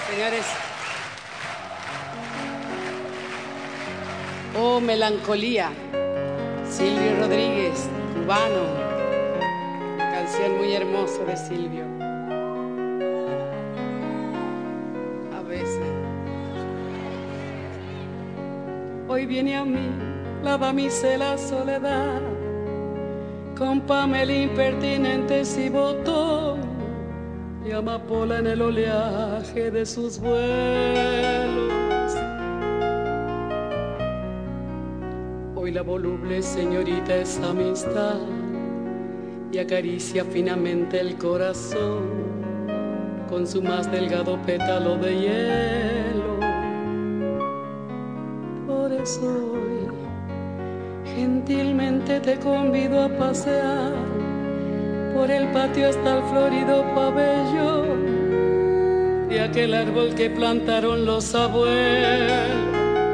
Señores. Oh, melancolía. Silvio Rodríguez, cubano. Canción muy hermosa de Silvio. A veces. Hoy viene a mí la damisela soledad, con Pamela impertinentes y botón, y amapola en el oleaje de sus vuelos. Hoy la voluble señorita es amistad y acaricia finamente el corazón con su más delgado pétalo de hielo. Por eso hoy gentilmente te convido a pasear por el patio hasta el florido pabellón de aquel árbol que plantaron los abuelos.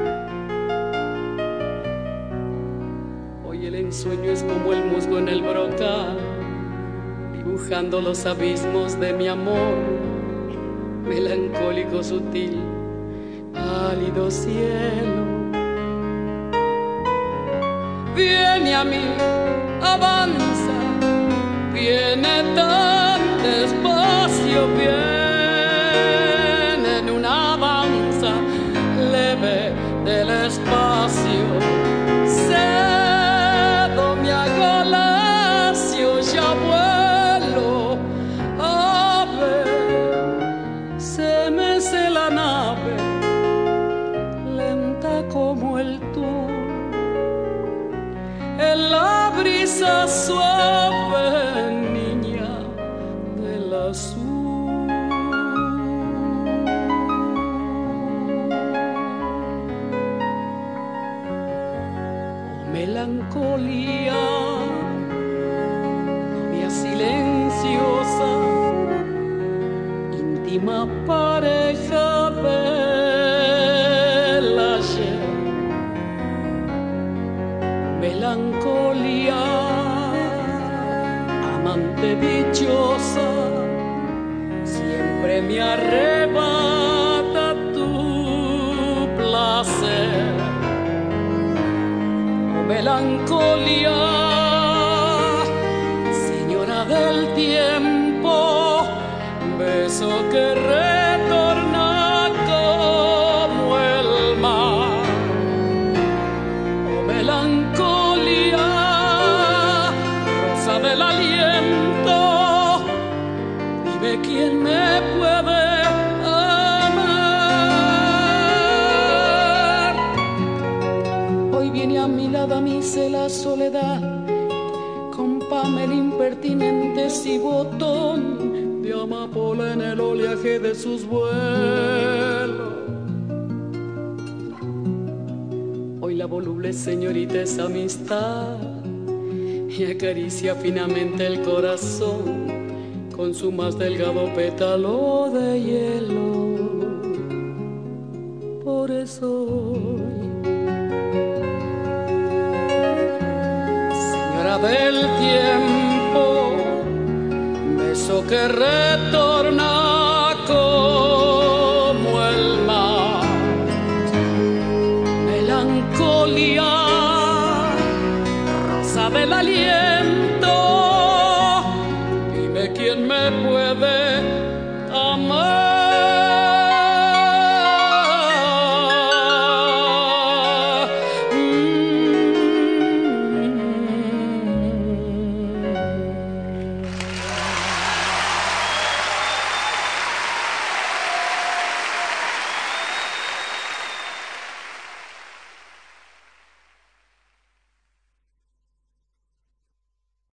Hoy el ensueño es como el musgo en el brocal, dibujando los abismos de mi amor, melancólico, sutil, pálido cielo. Viene a mí, avanza, viene tan despacio, viene en una danza leve del espacio. Cedo mi hago lacio, ya vuelo, ave, se mece la nave, lenta como el tú. En la brisa suave, niña del azul. Oh, melancolía, novia silenciosa, íntima pareja del ayer. Melancolía, amante dichosa, siempre me arrebata tu placer. Oh, melancolía, señora del tiempo, beso que retorna como el mar. Oh, melancolía, del aliento, dime quién me puede amar. Hoy viene a mi la damisela soledad, con Pamela impertinentes y botón de amapola en el oleaje de sus vuelos. Hoy la voluble señorita es amistad y acaricia finamente el corazón con su más delgado pétalo de hielo. Por eso hoy, señora del tiempo, beso que retorna como el mar. Melancolía, del aliento, dime quién me puede amar.